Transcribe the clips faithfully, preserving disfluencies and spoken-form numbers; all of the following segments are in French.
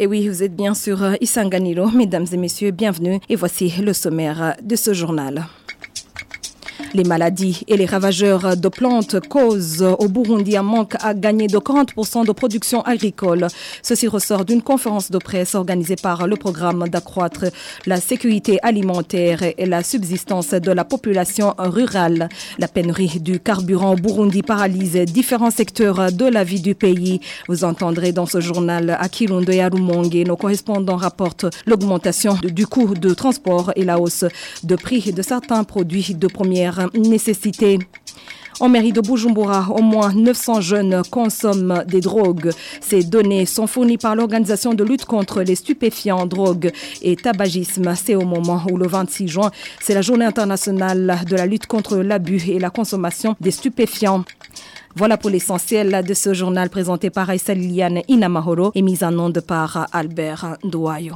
Et oui, vous êtes bien sur Isanganiro, mesdames et messieurs, bienvenue. Et voici le sommaire de ce journal. Les maladies et les ravageurs de plantes causent au Burundi un manque à gagner de quarante pour cent de production agricole. Ceci ressort d'une conférence de presse organisée par le programme d'accroître la sécurité alimentaire et la subsistance de la population rurale. La pénurie du carburant au Burundi paralyse différents secteurs de la vie du pays. Vous entendrez dans ce journal à Kirundo et à Rumonge, nos correspondants rapportent l'augmentation du coût de transport et la hausse de prix de certains produits de première nécessité. En mairie de Bujumbura, au moins neuf cents jeunes consomment des drogues. Ces données sont fournies par l'organisation de lutte contre les stupéfiants, drogues et tabagisme. C'est au moment où le vingt-six juin, c'est la journée internationale de la lutte contre l'abus et la consommation des stupéfiants. Voilà pour l'essentiel de ce journal présenté par Aïssa Liliane Inamahoro et mis en onde par Albert Ndouayo.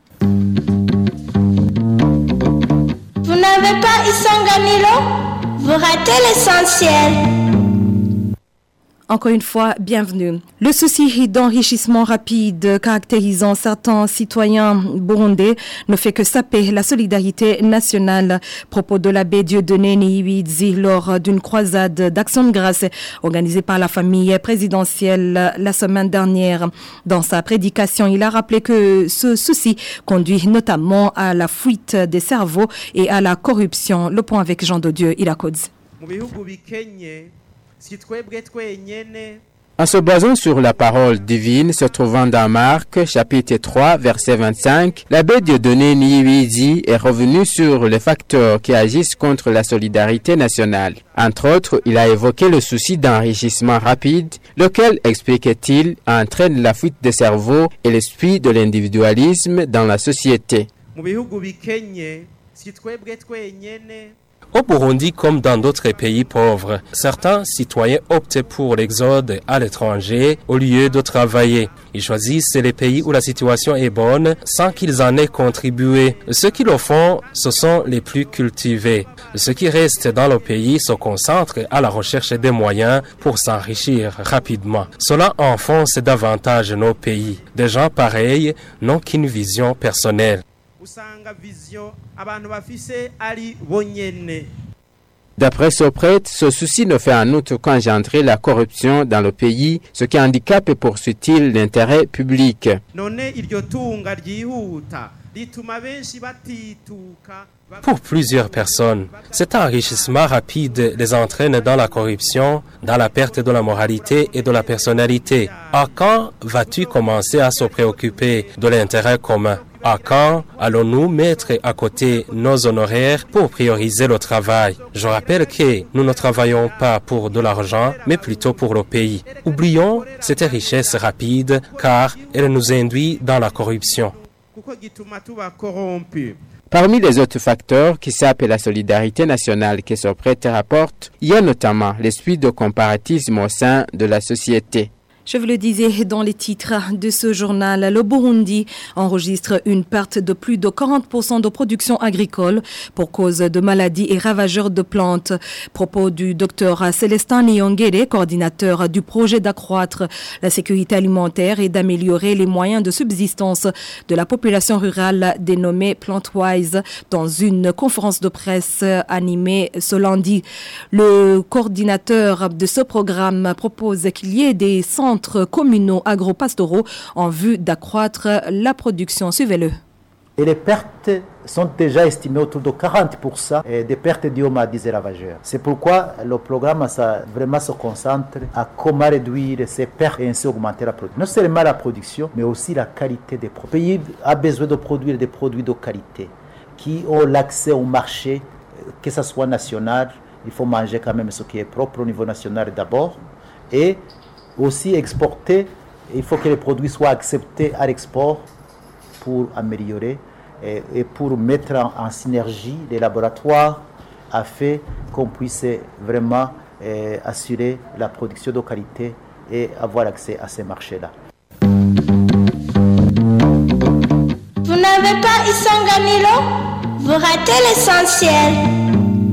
Vous n'avez pas Isanganiro? Vous ratez l'essentiel. Encore une fois, bienvenue. Le souci d'enrichissement rapide caractérisant certains citoyens burundais ne fait que saper la solidarité nationale. Propos de l'abbé Dieudonné Niyibizi lors d'une croisade d'action de grâce organisée par la famille présidentielle la semaine dernière. Dans sa prédication, il a rappelé que ce souci conduit notamment à la fuite des cerveaux et à la corruption. Le point avec Jean de Dieu, Irakodze. En se basant sur la parole divine se trouvant dans Marc, chapitre trois, verset vingt-cinq, l'abbé Dieudonné Niyibizi est revenu sur les facteurs qui agissent contre la solidarité nationale. Entre autres, il a évoqué le souci d'enrichissement rapide, lequel, expliquait-il, entraîne la fuite des cerveaux et l'esprit de l'individualisme dans la société. Au Burundi, comme dans d'autres pays pauvres, certains citoyens optent pour l'exode à l'étranger au lieu de travailler. Ils choisissent les pays où la situation est bonne sans qu'ils en aient contribué. Ceux qui le font, ce sont les plus cultivés. Ceux qui restent dans le pays se concentrent à la recherche des moyens pour s'enrichir rapidement. Cela enfonce davantage nos pays. Des gens pareils n'ont qu'une vision personnelle. D'après ce prêtre, ce souci ne fait en outre qu'engendrer la corruption dans le pays, ce qui handicape, poursuit-il, l'intérêt public. Pour plusieurs personnes, cet enrichissement rapide les entraîne dans la corruption, dans la perte de la moralité et de la personnalité. À quand vas-tu commencer à se préoccuper de l'intérêt commun? À quand allons-nous mettre à côté nos honoraires pour prioriser le travail? Je rappelle que nous ne travaillons pas pour de l'argent, mais plutôt pour le pays. Oublions cette richesse rapide car elle nous induit dans la corruption. Parmi les autres facteurs qui sapent la solidarité nationale que ce prêtre rapporte, il y a notamment l'esprit de comparatisme au sein de la société. Je vous le disais dans les titres de ce journal, le Burundi enregistre une perte de plus de quarante pour cent de production agricole pour cause de maladies et ravageurs de plantes. Propos du docteur Célestin Niongere, coordinateur du projet d'accroître la sécurité alimentaire et d'améliorer les moyens de subsistance de la population rurale dénommée Plantwise dans une conférence de presse animée ce lundi. Le coordinateur de ce programme propose qu'il y ait des centres communaux agro-pastoraux en vue d'accroître la production. Suivez-le. Et les pertes sont déjà estimées autour de quarante pour cent des pertes dues aux maladies ravageurs. C'est pourquoi le programme ça, vraiment se concentre à comment réduire ces pertes et ainsi augmenter la production. Non seulement la production, mais aussi la qualité des produits. Le pays a besoin de produire des produits de qualité qui ont l'accès au marché, que ce soit national. Il faut manger quand même ce qui est propre au niveau national d'abord. Et aussi exporter, il faut que les produits soient acceptés à l'export pour améliorer et, et pour mettre en, en synergie les laboratoires afin qu'on puisse vraiment eh, assurer la production de qualité et avoir accès à ces marchés-là. Vous n'avez pas Isanganiro? Vous ratez l'essentiel.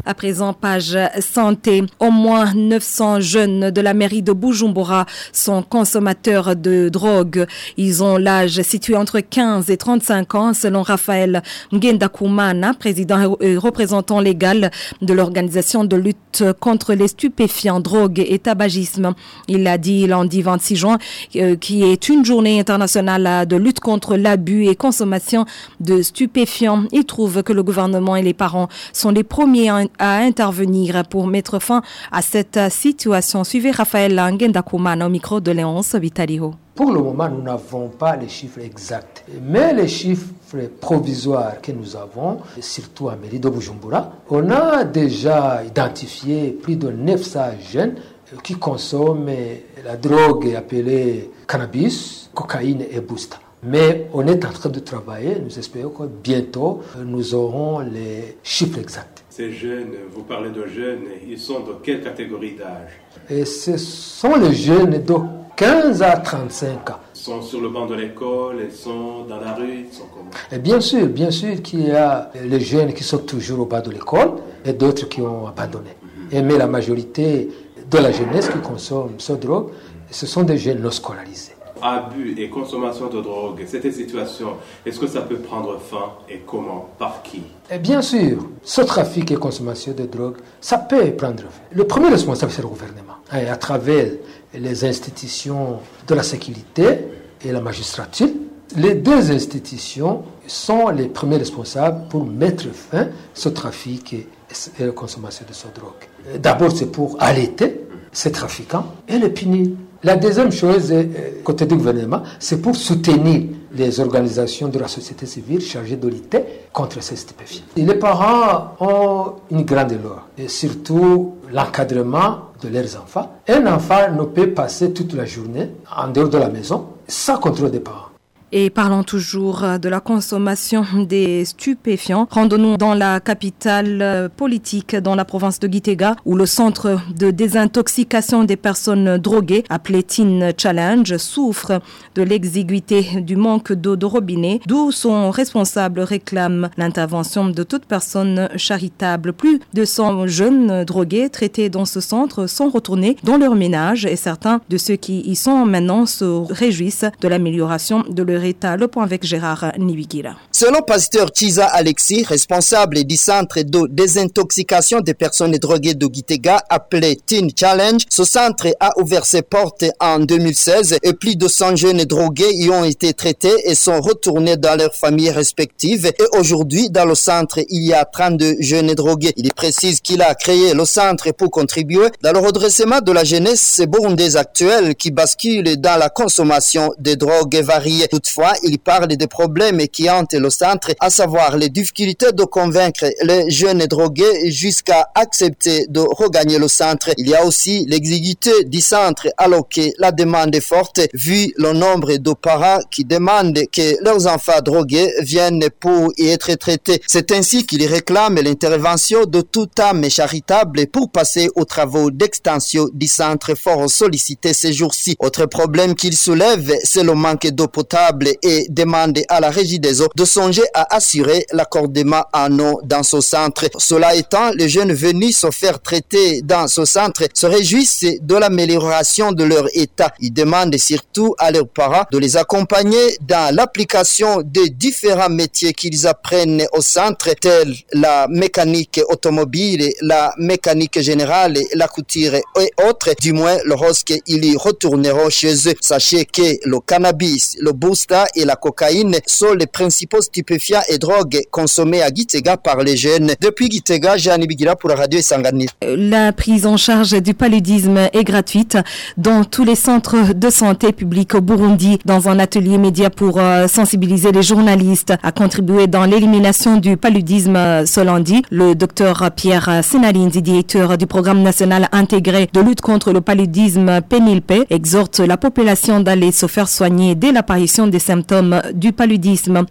À présent, page santé. Au moins neuf cents jeunes de la mairie de Bujumbura sont consommateurs de drogue. Ils ont l'âge situé entre quinze et trente-cinq ans, selon Raphaël Ngendakumana, président et représentant légal de l'organisation de lutte contre les stupéfiants, drogue et tabagisme. Il l'a dit lundi vingt-six juin, euh, qui est une journée internationale de lutte contre l'abus et consommation de stupéfiants. Il trouve que le gouvernement et les parents sont les premiers à intervenir pour mettre fin à cette situation. Suivez Raphaël Ngendakumana au micro de Léonce Vitaliho. Pour le moment, nous n'avons pas les chiffres exacts, mais les chiffres provisoires que nous avons, surtout à mairie de Bujumbura, on a déjà identifié plus de neuf cents jeunes qui consomment la drogue appelée cannabis, cocaïne et booster. Mais on est en train de travailler, nous espérons que bientôt nous aurons les chiffres exacts. Ces jeunes, vous parlez de jeunes, ils sont de quelle catégorie d'âge? Et ce sont les jeunes de quinze à trente-cinq ans. Ils sont sur le banc de l'école, ils sont dans la rue, ils sont comment? Et bien sûr, bien sûr qu'il y a les jeunes qui sont toujours au bas de l'école et d'autres qui ont abandonné. Mm-hmm. Et mais la majorité de la jeunesse qui consomme cette drogue, ce sont des jeunes non scolarisés. Abus et consommation de drogue, cette situation, est-ce que ça peut prendre fin et comment? Par qui? Et bien sûr, ce trafic et consommation de drogue, ça peut prendre fin. Le premier responsable, c'est le gouvernement. Et à travers les institutions de la sécurité et la magistrature, les deux institutions sont les premiers responsables pour mettre fin à ce trafic et la consommation de cette drogue. D'abord, c'est pour arrêter ces trafiquants et les punir. La deuxième chose, côté du gouvernement, c'est pour soutenir les organisations de la société civile chargées de lutter contre ces stupéfiants. Les parents ont une grande loi, et surtout l'encadrement de leurs enfants. Un enfant ne peut passer toute la journée en dehors de la maison sans contrôle des parents. Et parlons toujours de la consommation des stupéfiants. Rendons-nous dans la capitale politique, dans la province de Gitega, où le centre de désintoxication des personnes droguées, appelé Teen Challenge, souffre de l'exiguïté du manque d'eau de robinet, d'où son responsable réclame l'intervention de toute personne charitable. Plus de cent jeunes drogués traités dans ce centre sont retournés dans leur ménage et certains de ceux qui y sont maintenant se réjouissent de l'amélioration de leur état. Le point avec Gérard Niwigira. Selon pasteur Chiza Alexis, responsable du centre de désintoxication des personnes droguées de Gitega, appelé Teen Challenge, ce centre a ouvert ses portes en deux mille seize et plus de cent jeunes drogués y ont été traités et sont retournés dans leurs familles respectives. Et aujourd'hui, dans le centre, il y a trente-deux jeunes drogués. Il précise qu'il a créé le centre pour contribuer dans le redressement de la jeunesse burundaise actuelle qui bascule dans la consommation de drogues variées. Toutefois, il parle des problèmes qui hantent le centre, à savoir les difficultés de convaincre les jeunes drogués jusqu'à accepter de regagner le centre. Il y a aussi l'exiguïté du centre alors que la demande est forte vu le nombre de parents qui demandent que leurs enfants drogués viennent pour y être traités. C'est ainsi qu'il réclame l'intervention de toute âme charitable pour passer aux travaux d'extension du centre fort sollicité ces jours-ci. Autre problème qu'il soulève, c'est le manque d'eau potable et demande à la Régie des eaux de songer à assurer l'accordement en eau dans ce centre. Cela étant, les jeunes venus se faire traiter dans ce centre se réjouissent de l'amélioration de leur état. Ils demandent surtout à leurs parents de les accompagner dans l'application des différents métiers qu'ils apprennent au centre, tels la mécanique automobile, la mécanique générale, la couture et autres, du moins lorsqu'ils y retourneront chez eux. Sachez que le cannabis, le booster et la cocaïne sont les principaux stupéfiants et drogues consommés à Gitega par les jeunes. Depuis Gitega, Jeanne Bigira pour la radio Isanganiro. La prise en charge du paludisme est gratuite dans tous les centres de santé publics au Burundi. Dans un atelier média pour euh, sensibiliser les journalistes à contribuer dans l'élimination du paludisme ce lundi, le docteur Pierre Senalindi, directeur du programme national intégré de lutte contre le paludisme Pénilpé, exhorte la population d'aller se faire soigner dès l'apparition des symptômes du paludisme. Ce programme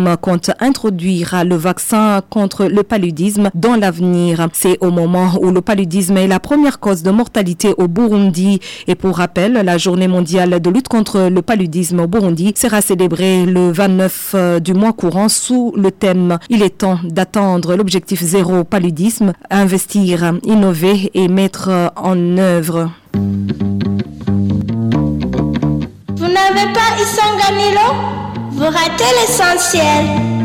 programme compte introduire le vaccin contre le paludisme dans l'avenir. C'est au moment où le paludisme est la première cause de mortalité au Burundi. Et pour rappel, la journée mondiale de lutte contre le paludisme au Burundi sera célébrée le vingt-neuf du mois courant sous le thème « Il est temps d'attendre l'objectif zéro paludisme, investir, innover et mettre en œuvre ». Vous n'avez pas Isanganilo? Vous ratez l'essentiel.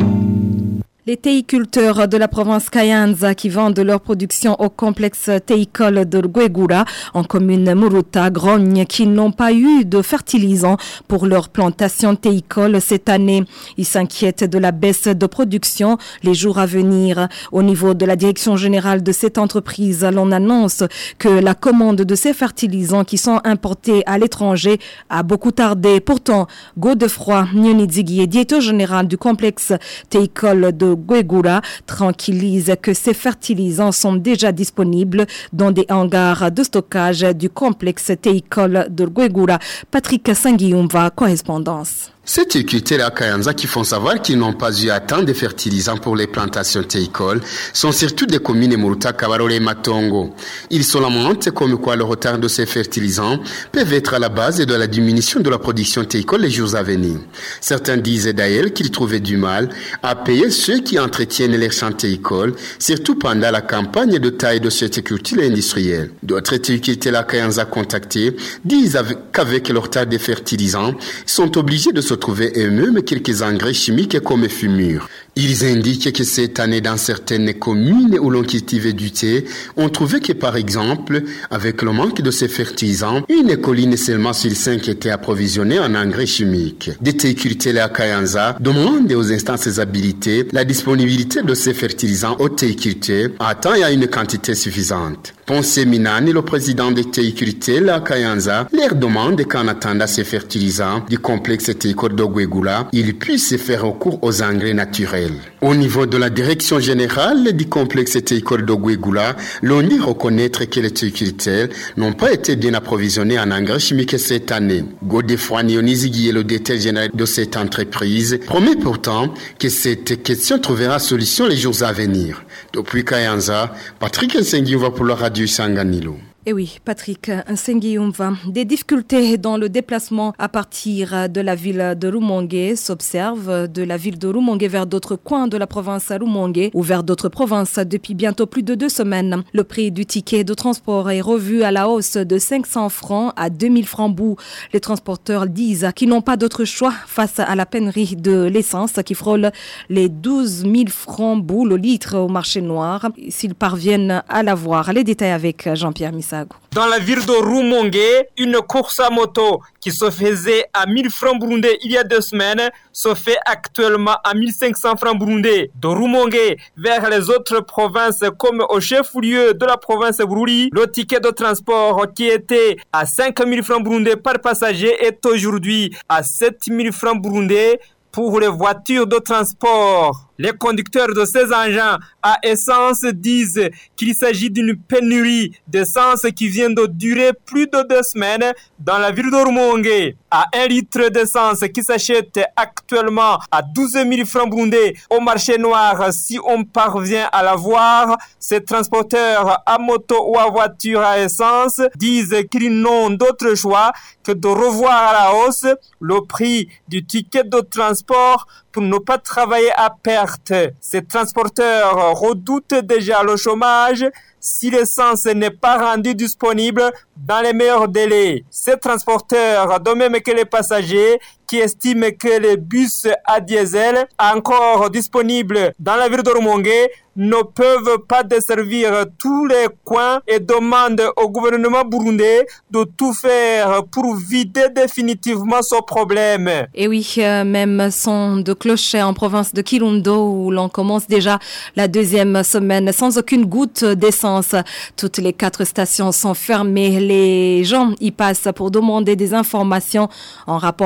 Les théiculteurs de la province Kayanza qui vendent leur production au complexe théicole de Rwegura en commune Muruta, Grogne, qui n'ont pas eu de fertilisants pour leur plantation théicole cette année. Ils s'inquiètent de la baisse de production les jours à venir. Au niveau de la direction générale de cette entreprise, l'on annonce que la commande de ces fertilisants qui sont importés à l'étranger a beaucoup tardé. Pourtant, Godefroy Nyonizigi, directeur général du complexe théicole de Rwegura, tranquillise que ces fertilisants sont déjà disponibles dans des hangars de stockage du complexe théicole de Rwegura. Patrick Sanguiumva, correspondance. Ces théiculteurs à Kayanza qui font savoir qu'ils n'ont pas eu à temps de fertilisants pour les plantations théicoles sont surtout des communes Muruta, Kabarole et Matongo. Ils sont lamentés comme quoi le retard de ces fertilisants peuvent être à la base de la diminution de la production théicole les jours à venir. Certains disent d'ailleurs qu'ils trouvaient du mal à payer ceux qui entretiennent les champs théicoles, surtout pendant la campagne de taille de cette culture industrielle. D'autres théiculteurs à Kayanza contactés disent qu'avec le retard des fertilisants, ils sont obligés de se trouver eux-mêmes quelques engrais chimiques comme fumure. Ils indiquent que cette année, dans certaines communes où l'on cultivait du thé, on trouvait que, par exemple, avec le manque de ces fertilisants, une colline seulement sur cinq était approvisionnée en engrais chimiques. Des théiculteurs à Kayanza demandent aux instances habilitées la disponibilité de ces fertilisants aux théiculteurs à temps et à une quantité suffisante. Ponce Minani, le président des théiculteurs à Kayanza, leur demande qu'en attendant ces fertilisants du complexe théicole de Rwegura, ils puissent faire recours aux engrais naturels. Au niveau de la direction générale du complexe théicole de Rwegura, l'on dit reconnaître que les théiculteurs n'ont pas été bien approvisionnés en engrais chimiques cette année. Godefroy Nyonizigi, le directeur général de cette entreprise, promet pourtant que cette question trouvera solution les jours à venir. Depuis Kayanza, Patrick Nsengiumva pour la radio Isanganilo. Et oui, Patrick Nsengiumva, des difficultés dans le déplacement à partir de la ville de Rumongue s'observent de la ville de Rumongue vers d'autres coins de la province Rumongue ou vers d'autres provinces depuis bientôt plus de deux semaines. Le prix du ticket de transport est revu à la hausse de cinq cents francs à deux mille francs bout. Les transporteurs disent qu'ils n'ont pas d'autre choix face à la pénurie de l'essence qui frôle les douze mille francs bout le litre au marché noir s'ils parviennent à l'avoir. Les détails avec Jean-Pierre Missa. Dans la ville de Rumongue, une course à moto qui se faisait à mille francs burundais il y a deux semaines se fait actuellement à mille cinq cents francs burundais. De Rumongue vers les autres provinces comme au chef-lieu de la province Bururi, le ticket de transport qui était à cinq mille francs burundais par passager est aujourd'hui à sept mille francs burundais pour les voitures de transport. Les conducteurs de ces engins à essence disent qu'il s'agit d'une pénurie d'essence qui vient de durer plus de deux semaines dans la ville de Rumongue. À un litre d'essence qui s'achète actuellement à douze mille francs burundais au marché noir, si on parvient à l'avoir, ces transporteurs à moto ou à voiture à essence disent qu'ils n'ont d'autre choix que de revoir à la hausse le prix du ticket de transport pour ne pas travailler à perte. Ces transporteurs redoutent déjà le chômage si l'essence n'est pas rendue disponible dans les meilleurs délais. Ces transporteurs, de même que les passagers, qui estiment que les bus à diesel encore disponibles dans la ville de Rumongue ne peuvent pas desservir tous les coins et demandent au gouvernement burundais de tout faire pour vider définitivement ce problème. Et oui, euh, même son de clocher en province de Kirundo où l'on commence déjà la deuxième semaine sans aucune goutte d'essence. Toutes les quatre stations sont fermées. Les gens y passent pour demander des informations en rapport avec le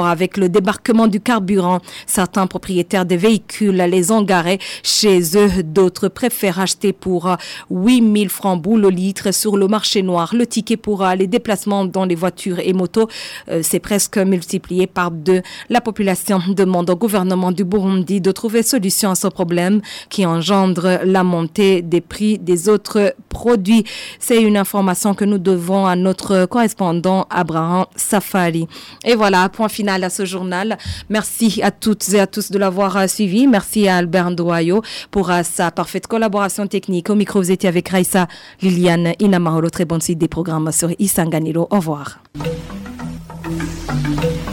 débarquement du carburant. Certains propriétaires des véhicules les ont garés chez eux. D'autres préfèrent acheter pour huit mille francs boule au litre sur le marché noir. Le ticket pour les déplacements dans les voitures et motos euh, s'est presque multiplié par deux. La population demande au gouvernement du Burundi de trouver solution à ce problème qui engendre la montée des prix des autres produits. C'est une information que nous devons à notre correspondant Abraham Safari. Et voilà, point final à ce journal. Merci à toutes et à tous de l'avoir suivi. Merci à Albert Ndoayo pour sa parfaite collaboration technique. Au micro, vous étiez avec Raissa Liliane Inamaholo. Très bonne suite des programmes sur Isanganiro. Au revoir.